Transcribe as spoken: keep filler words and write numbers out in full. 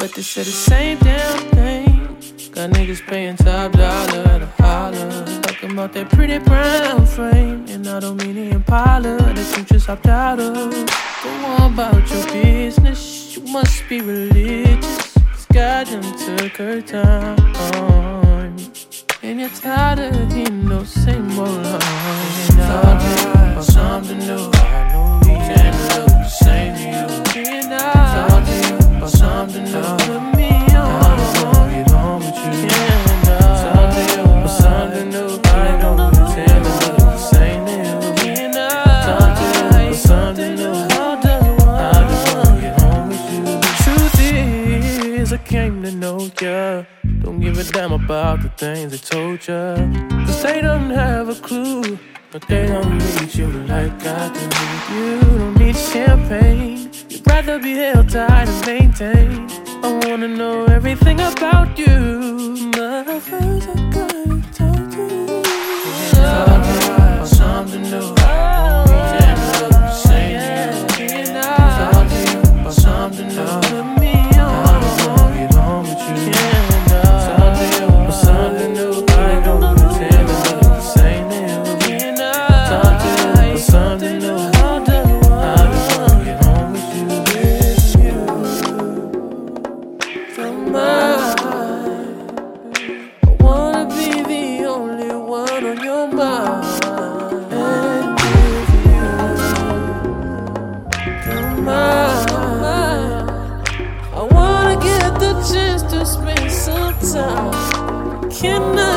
but they said the same damn thing. Got niggas paying top dollar to holler, talking about that pretty brown frame. And I don't mean the Impala that you just hopped out of. Go on about your business, you must be religious, 'cause God done took her time. And you're tired of hearing those same old lines. And I about something new. I know we can't look the same to you. And I talk to you about something new. Put me on. I just wanna get on with you. And I talk to you about something new. I know we can't look the same to you. And I talk to you about something new. I just wanna get on with you. The truth is, I came to know ya. Don't give a damn about the things they told ya, 'cause they don't have a clue, but they don't need you like I do. You don't need champagne, you'd rather be held tight and maintained. I wanna know everything about you, but first I gotta talk to you. Talk about something new. We can't look the same to you. Talk to you about something new. Put me on. I just wanna get on with you. Something new, I don't pretend to look the same to you. Talk to you about something new. I just wanna get home with you, with you. From mine, I wanna be the only one on your mind. And with you, from mine, I wanna get the chance to spend some time. Can I